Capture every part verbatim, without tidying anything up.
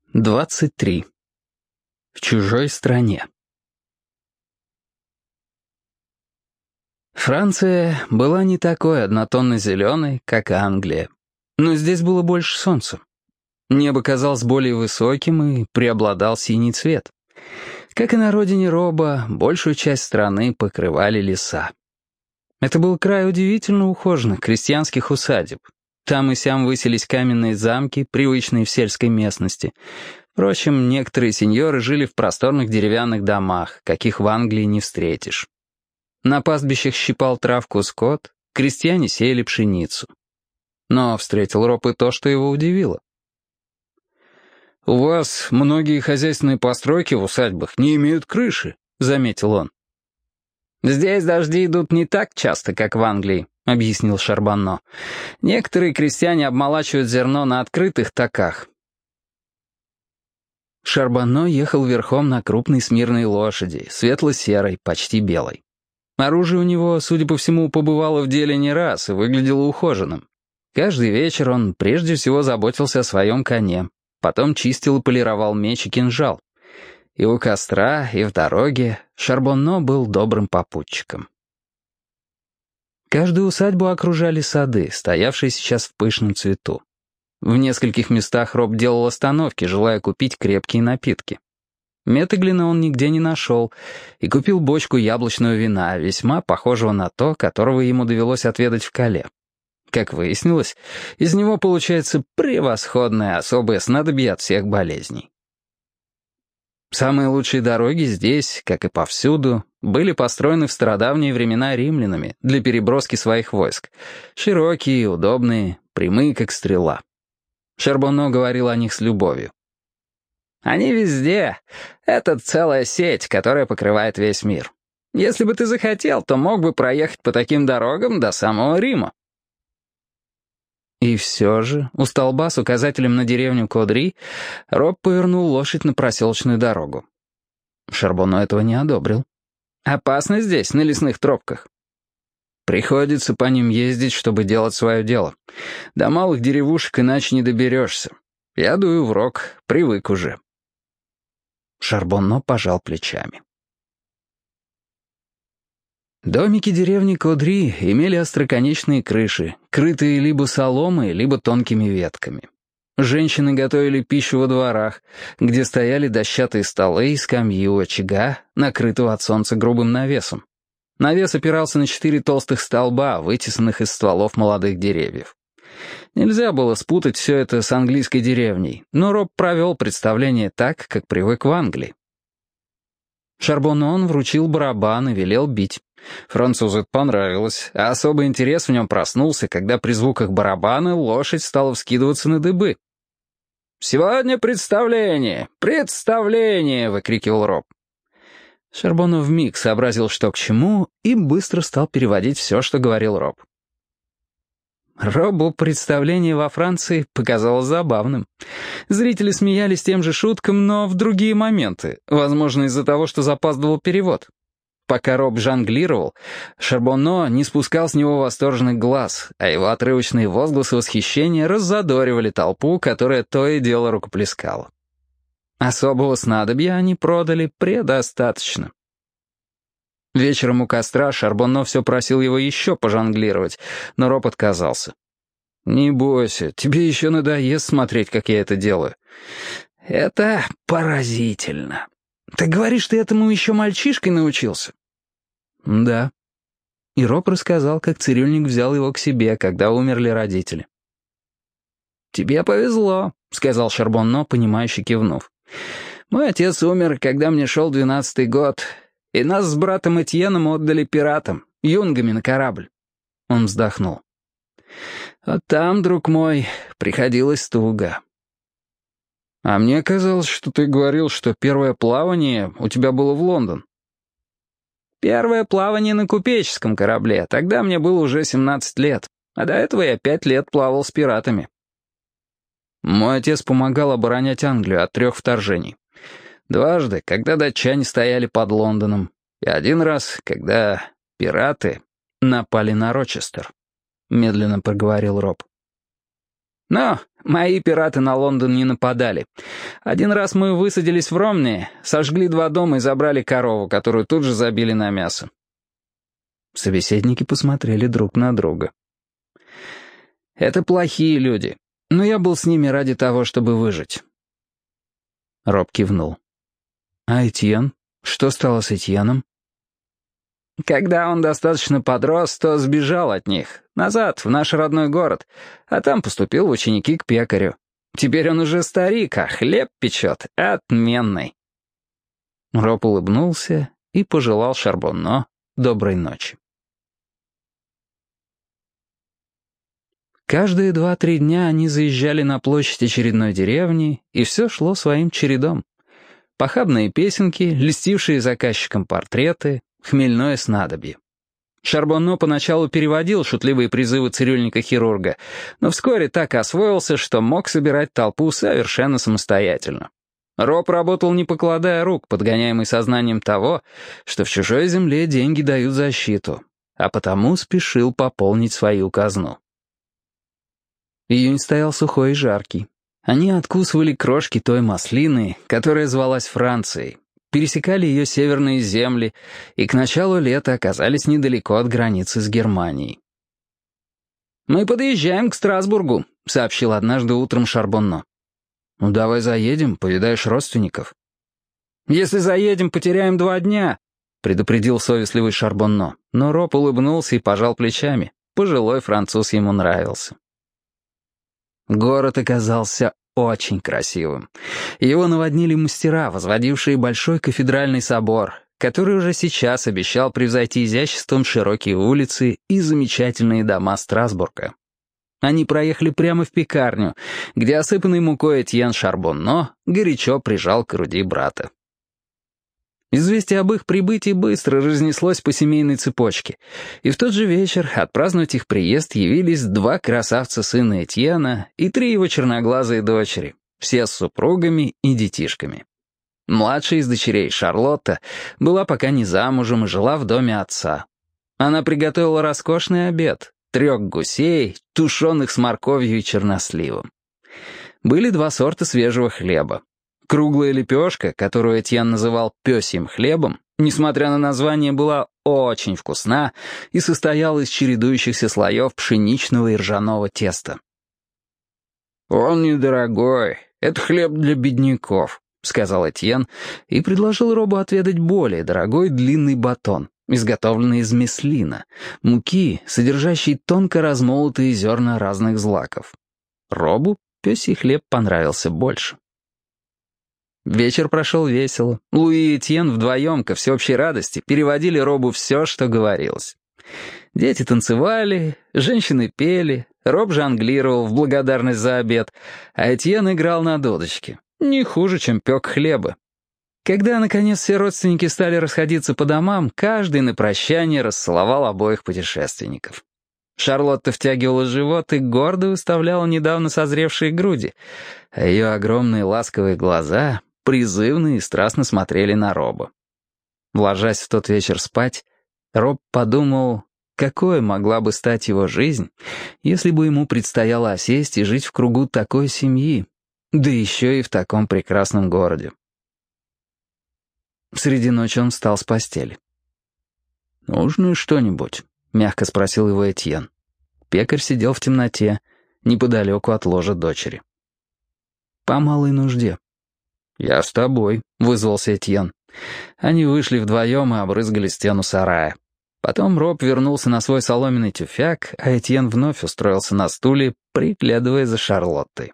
двадцать три. В чужой стране. Франция была не такой однотонно-зеленой, как Англия. Но здесь было больше солнца. Небо казалось более высоким и преобладал синий цвет. Как и на родине Роба, большую часть страны покрывали леса. Это был край удивительно ухоженных крестьянских усадеб. Там и сям высились каменные замки, привычные в сельской местности. Впрочем, некоторые сеньоры жили в просторных деревянных домах, каких в Англии не встретишь. На пастбищах щипал травку скот, крестьяне сеяли пшеницу. Но встретил Роб и то, что его удивило. «У вас многие хозяйственные постройки в усадьбах не имеют крыши», — заметил он. «Здесь дожди идут не так часто, как в Англии», — объяснил Шарбонно. «Некоторые крестьяне обмолачивают зерно на открытых таках». Шарбонно ехал верхом на крупной смирной лошади, светло-серой, почти белой. Оружие у него, судя по всему, побывало в деле не раз и выглядело ухоженным. Каждый вечер он прежде всего заботился о своем коне, потом чистил и полировал меч и кинжал. И у костра, и в дороге Шарбонно был добрым попутчиком. Каждую усадьбу окружали сады, стоявшие сейчас в пышном цвету. В нескольких местах Роб делал остановки, желая купить крепкие напитки. Метеглина он нигде не нашел и купил бочку яблочного вина, весьма похожего на то, которого ему довелось отведать в Кале. Как выяснилось, из него получается превосходное особое снадобье от всех болезней. Самые лучшие дороги здесь, как и повсюду, были построены в стародавние времена римлянами для переброски своих войск. Широкие, удобные, прямые, как стрела. Шарбонно говорил о них с любовью. «Они везде. Это целая сеть, которая покрывает весь мир. Если бы ты захотел, то мог бы проехать по таким дорогам до самого Рима». И все же у столба с указателем на деревню Кодри Роб повернул лошадь на проселочную дорогу. Шарбонно этого не одобрил. «Опасно здесь, на лесных тропках». «Приходится по ним ездить, чтобы делать свое дело. До малых деревушек иначе не доберешься. Я дую в рог, привык уже». Шарбонно пожал плечами. Домики деревни Кодри имели остроконечные крыши, крытые либо соломой, либо тонкими ветками. Женщины готовили пищу во дворах, где стояли дощатые столы и скамьи у очага, накрытого от солнца грубым навесом. Навес опирался на четыре толстых столба, вытесанных из стволов молодых деревьев. Нельзя было спутать все это с английской деревней, но Роб провел представление так, как привык в Англии. Шарбонно он вручил барабан и велел бить. Французу это понравилось, а особый интерес в нем проснулся, когда при звуках барабана лошадь стала вскидываться на дыбы. «Сегодня представление! Представление!» — выкрикивал Роб. Шарбонно вмиг сообразил, что к чему, и быстро стал переводить все, что говорил Роб. Робу представление во Франции показалось забавным. Зрители смеялись тем же шуткам, но в другие моменты, возможно, из-за того, что запаздывал перевод. Пока Роб жонглировал, Шарбонно не спускал с него восторженных глаз, а его отрывочные возгласы восхищения раззадоривали толпу, которая то и дело рукоплескала. Особого снадобья они продали предостаточно. Вечером у костра Шарбонно все просил его еще пожонглировать, но Роб отказался. «Не бойся, тебе еще надоест смотреть, как я это делаю. Это поразительно. Ты говоришь, ты этому еще мальчишкой научился?» «Да». И Роб рассказал, как цирюльник взял его к себе, когда умерли родители. «Тебе повезло», — сказал Шарбонно, понимающе кивнув. «Мой отец умер, когда мне шел двенадцатый год, и нас с братом Этьеном отдали пиратам, юнгами на корабль». Он вздохнул. «Вот там, друг мой, приходилось туго». «А мне казалось, что ты говорил, что первое плавание у тебя было в Лондон». «Первое плавание на купеческом корабле, тогда мне было уже семнадцать лет, а до этого я пять лет плавал с пиратами». Мой отец помогал оборонять Англию от трех вторжений. Дважды, когда датчане стояли под Лондоном, и один раз, когда пираты напали на Рочестер», — медленно проговорил Роб. «Ну, Мои пираты на Лондон не нападали. Один раз мы высадились в Ромни, сожгли два дома и забрали корову, которую тут же забили на мясо». Собеседники посмотрели друг на друга. «Это плохие люди, но я был с ними ради того, чтобы выжить». Роб кивнул. «А Этьен? Что стало с Этьеном?» «Когда он достаточно подрос, то сбежал от них, назад, в наш родной город, а там поступил в ученики к пекарю. Теперь он уже старик, а хлеб печет отменный». Роб улыбнулся и пожелал Шарбонно доброй ночи. Каждые два-три дня они заезжали на площадь очередной деревни, и все шло своим чередом. Похабные песенки, льстившие заказчикам портреты, хмельное снадобье. Шарбонно поначалу переводил шутливые призывы цирюльника-хирурга, но вскоре так освоился, что мог собирать толпу совершенно самостоятельно. Роб работал не покладая рук, подгоняемый сознанием того, что в чужой земле деньги дают защиту, а потому спешил пополнить свою казну. Июнь стоял сухой и жаркий. Они откусывали крошки той маслины, которая звалась Францией, пересекали ее северные земли и к началу лета оказались недалеко от границы с Германией. «Мы подъезжаем к Страсбургу», — сообщил однажды утром Шарбонно. «Ну давай заедем, повидаешь родственников». «Если заедем, потеряем два дня», — предупредил совестливый Шарбонно, но Роб улыбнулся и пожал плечами. Пожилой француз ему нравился. Город оказался очень красивым. Его наводнили мастера, возводившие большой кафедральный собор, который уже сейчас обещал превзойти изяществом широкие улицы и замечательные дома Страсбурга. Они проехали прямо в пекарню, где осыпанный мукой Этьен Шарбонно горячо прижал к груди брата. Известие об их прибытии быстро разнеслось по семейной цепочке, и в тот же вечер отпраздновать их приезд явились два красавца сына Этьена и три его черноглазые дочери, все с супругами и детишками. Младшая из дочерей, Шарлотта, была пока не замужем и жила в доме отца. Она приготовила роскошный обед — трех гусей, тушеных с морковью и черносливом. Были два сорта свежего хлеба. Круглая лепешка, которую Этьен называл «пёсьим хлебом», несмотря на название, была очень вкусна и состояла из чередующихся слоев пшеничного и ржаного теста. «Он недорогой, это хлеб для бедняков», — сказал Этьен и предложил Робу отведать более дорогой длинный батон, изготовленный из меслина, муки, содержащей тонко размолотые зерна разных злаков. Робу пёсий хлеб понравился больше. Вечер прошел весело. Луи и Этьен вдвоем, ко всеобщей радости, переводили Робу все, что говорилось. Дети танцевали, женщины пели, Роб жонглировал в благодарность за обед, а Этьен играл на дудочке. Не хуже, чем пек хлеба. Когда, наконец, все родственники стали расходиться по домам, каждый на прощание расцеловал обоих путешественников. Шарлотта втягивала живот и гордо выставляла недавно созревшие груди, а ее огромные ласковые глаза призывно и страстно смотрели на Роба. Ложась в тот вечер спать, Роб подумал, какой могла бы стать его жизнь, если бы ему предстояло осесть и жить в кругу такой семьи, да еще и в таком прекрасном городе. Среди ночи он встал с постели. «Нужно что-нибудь?» — мягко спросил его Этьен. Пекарь сидел в темноте, неподалеку от ложа дочери. «По малой нужде». «Я с тобой», — вызвался Этьен. Они вышли вдвоем и обрызгали стену сарая. Потом Роб вернулся на свой соломенный тюфяк, а Этьен вновь устроился на стуле, приглядывая за Шарлоттой.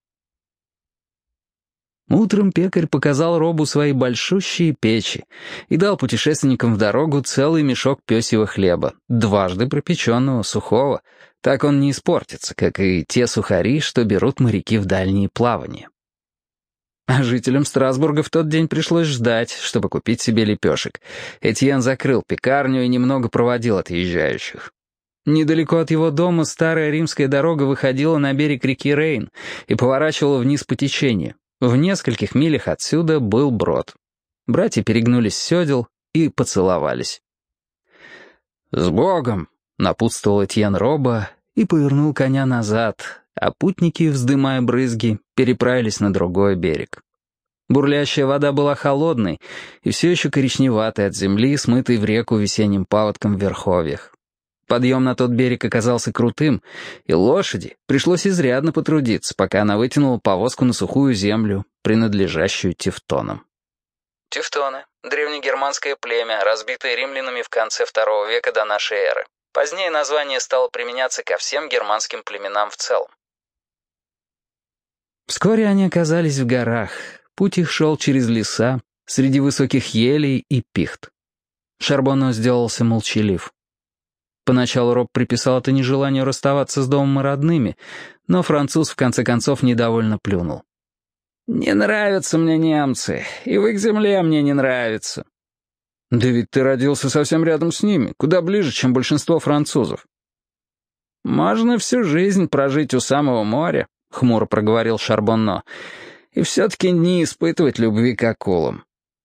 Утром пекарь показал Робу свои большущие печи и дал путешественникам в дорогу целый мешок пёсьего хлеба, дважды пропеченного, сухого. Так он не испортится, как и те сухари, что берут моряки в дальние плавания. А жителям Страсбурга в тот день пришлось ждать, чтобы купить себе лепешек. Этьен закрыл пекарню и немного проводил отъезжающих. Недалеко от его дома старая римская дорога выходила на берег реки Рейн и поворачивала вниз по течению. В нескольких милях отсюда был брод. Братья перегнулись с сёдел и поцеловались. «С Богом!» — напутствовал Этьен Роба и повернул коня назад, а путники, вздымая брызги, переправились на другой берег. Бурлящая вода была холодной и все еще коричневатой от земли, смытой в реку весенним паводком в верховьях. Подъем на тот берег оказался крутым, и лошади пришлось изрядно потрудиться, пока она вытянула повозку на сухую землю, принадлежащую тевтонам. Тевтоны — древнегерманское племя, разбитое римлянами в конце второго века до нашей эры. Позднее название стало применяться ко всем германским племенам в целом. Вскоре они оказались в горах. Путь их шел через леса, среди высоких елей и пихт. Шарбонно сделался молчалив. Поначалу Роб приписал это нежеланию расставаться с домом и родными, но француз в конце концов недовольно плюнул. «Не нравятся мне немцы, и в их земле мне не нравится». «Да ведь ты родился совсем рядом с ними, куда ближе, чем большинство французов». «Можно всю жизнь прожить у самого моря», — хмуро проговорил Шарбонно, «и все-таки не испытывать любви к акулам».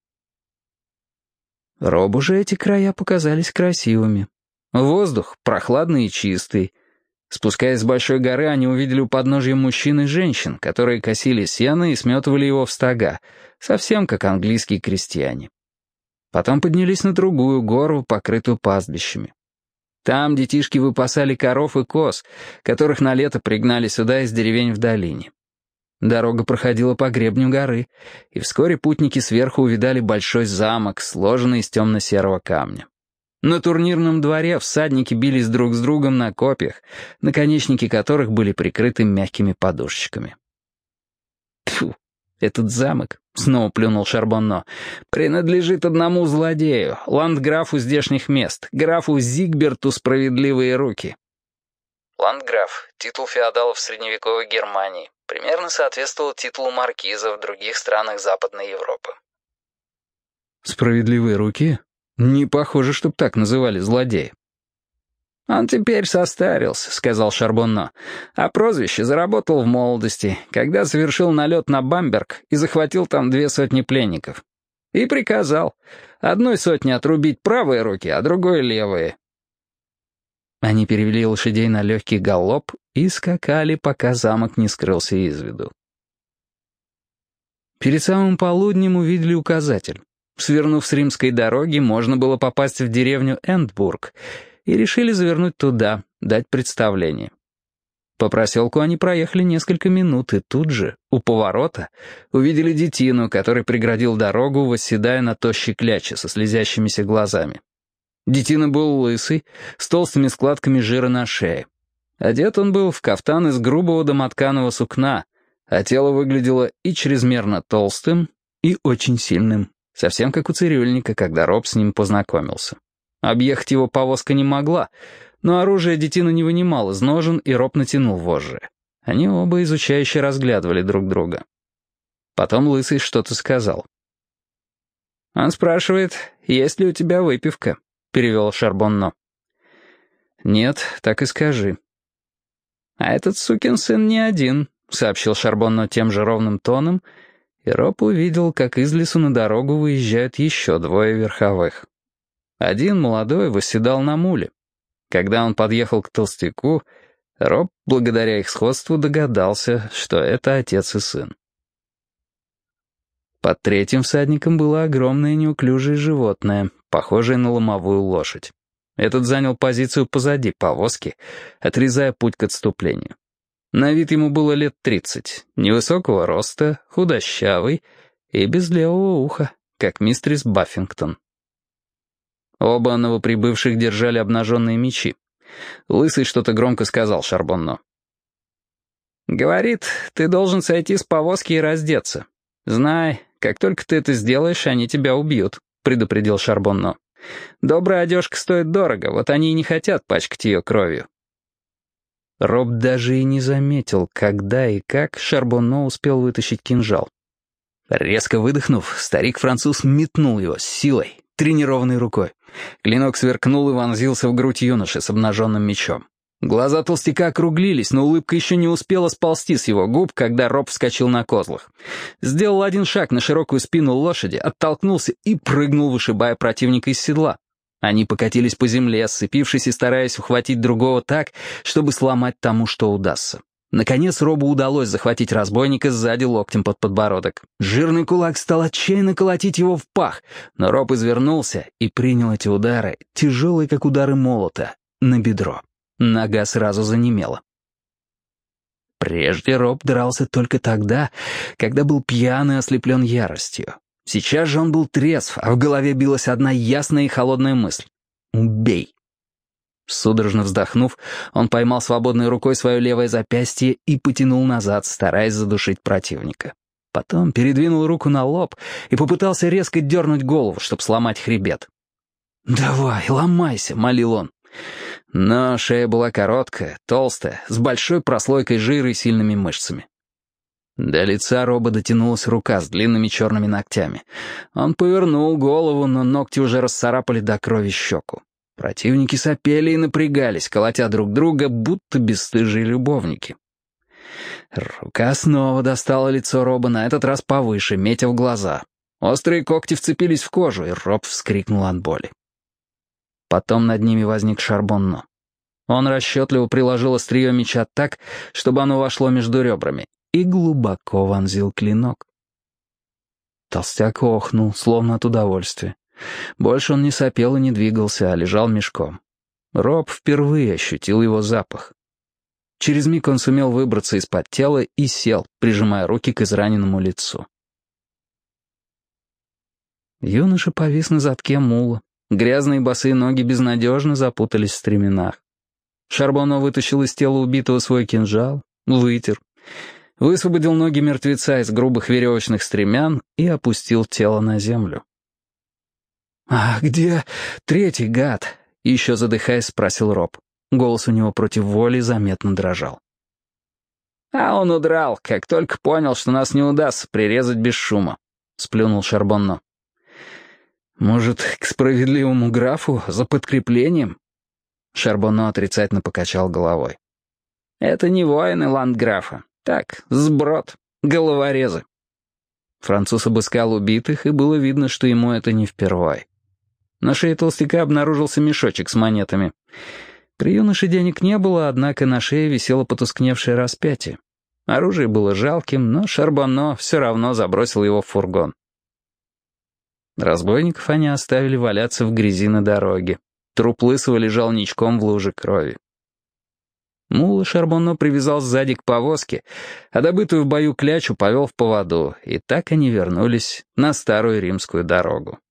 Робу же эти края показались красивыми. Воздух прохладный и чистый. Спускаясь с большой горы, они увидели у подножья мужчин и женщин, которые косили сено и сметывали его в стога, совсем как английские крестьяне. Потом поднялись на другую гору, покрытую пастбищами. Там детишки выпасали коров и коз, которых на лето пригнали сюда из деревень в долине. Дорога проходила по гребню горы, и вскоре путники сверху увидали большой замок, сложенный из темно-серого камня. На турнирном дворе всадники бились друг с другом на копьях, наконечники которых были прикрыты мягкими подушечками. «Тьфу, этот замок», — снова плюнул Шарбонно, «принадлежит одному злодею, ландграфу здешних мест, графу Зигберту Справедливые руки». Ландграф — титул феодалов в средневековой Германии, примерно соответствовал титулу маркиза в других странах Западной Европы. «Справедливые руки? Не похоже, чтоб так называли злодея». «Он теперь состарился», — сказал Шарбонно, «а прозвище заработал в молодости, когда совершил налет на Бамберг и захватил там две сотни пленников. И приказал одной сотне отрубить правые руки, а другой — левые». Они перевели лошадей на легкий галоп и скакали, пока замок не скрылся из виду. Перед самым полуднем увидели указатель. Свернув с римской дороги, можно было попасть в деревню Эндбург, и решили завернуть туда, дать представление. По проселку они проехали несколько минут, и тут же, у поворота, увидели детину, который преградил дорогу, восседая на тощей кляче со слезящимися глазами. Детина был лысый, с толстыми складками жира на шее. Одет он был в кафтан из грубого домотканого сукна, а тело выглядело и чрезмерно толстым, и очень сильным. Совсем как у цирюльника, когда Роб с ним познакомился. Объехать его повозка не могла, но оружие детина не вынимал из ножен, и Роб натянул вожжи. Они оба изучающе разглядывали друг друга. Потом Лысый что-то сказал. «Он спрашивает, есть ли у тебя выпивка?» — перевел Шарбонно. «Нет, так и скажи». «А этот сукин сын не один», — сообщил Шарбонно тем же ровным тоном, и Роб увидел, как из лесу на дорогу выезжают еще двое верховых. Один молодой восседал на муле. Когда он подъехал к толстяку, Роб, благодаря их сходству, догадался, что это отец и сын. Под третьим всадником было огромное неуклюжее животное, похожее на ломовую лошадь. Этот занял позицию позади повозки, отрезая путь к отступлению. На вид ему было лет тридцать, невысокого роста, худощавый и без левого уха, как мистерис Баффингтон. Оба новоприбывших держали обнаженные мечи. Лысый что-то громко сказал Шарбонно. «Говорит, ты должен сойти с повозки и раздеться. Знай, как только ты это сделаешь, они тебя убьют», — предупредил Шарбонно. «Добрая одежка стоит дорого, вот они и не хотят пачкать ее кровью». Роб даже и не заметил, когда и как Шарбонно успел вытащить кинжал. Резко выдохнув, старик-француз метнул его с силой, тренированной рукой. Клинок сверкнул и вонзился в грудь юноши с обнаженным мечом. Глаза толстяка округлились, но улыбка еще не успела сползти с его губ, когда Роб вскочил на козлах. Сделал один шаг на широкую спину лошади, оттолкнулся и прыгнул, вышибая противника из седла. Они покатились по земле, сцепившись и стараясь ухватить другого так, чтобы сломать тому, что удастся. Наконец Робу удалось захватить разбойника сзади локтем под подбородок. Жирный кулак стал отчаянно колотить его в пах, но Роб извернулся и принял эти удары, тяжелые, как удары молота, на бедро. Нога сразу занемела. Прежде Роб дрался только тогда, когда был пьян и ослеплен яростью. Сейчас же он был трезв, а в голове билась одна ясная и холодная мысль — «Убей». Судорожно вздохнув, он поймал свободной рукой свое левое запястье и потянул назад, стараясь задушить противника. Потом передвинул руку на лоб и попытался резко дернуть голову, чтобы сломать хребет. «Давай, ломайся», — молил он. Но шея была короткая, толстая, с большой прослойкой жира и сильными мышцами. До лица Роба дотянулась рука с длинными черными ногтями. Он повернул голову, но ногти уже расцарапали до крови щеку. Противники сопели и напрягались, колотя друг друга, будто бесстыжие любовники. Рука снова достала лицо Роба, на этот раз повыше, метя в глаза. Острые когти вцепились в кожу, и Роб вскрикнул от боли. Потом над ними возник Шарбонно. Он расчетливо приложил острие меча так, чтобы оно вошло между ребрами, и глубоко вонзил клинок. Толстяк охнул, словно от удовольствия. Больше он не сопел и не двигался, а лежал мешком. Роб впервые ощутил его запах. Через миг он сумел выбраться из-под тела и сел, прижимая руки к израненному лицу. Юноша повис на задке мула. Грязные босые ноги безнадежно запутались в стременах. Шарбонно вытащил из тела убитого свой кинжал, вытер, высвободил ноги мертвеца из грубых веревочных стремян и опустил тело на землю. «А где третий гад?» — еще задыхаясь, спросил Роб. Голос у него против воли заметно дрожал. «А он удрал, как только понял, что нас не удастся прирезать без шума», — сплюнул Шарбонно. «Может, к справедливому графу за подкреплением?» Шарбонно отрицательно покачал головой. «Это не воины ландграфа. Так, сброд, головорезы». Француз обыскал убитых, и было видно, что ему это не впервой. На шее толстяка обнаружился мешочек с монетами. При юноше денег не было, однако на шее висело потускневшее распятие. Оружие было жалким, но Шарбонно все равно забросил его в фургон. Разбойников они оставили валяться в грязи на дороге. Труп Лысого лежал ничком в луже крови. Мула Шарбонно привязал сзади к повозке, а добытую в бою клячу повел в поводу, и так они вернулись на старую римскую дорогу.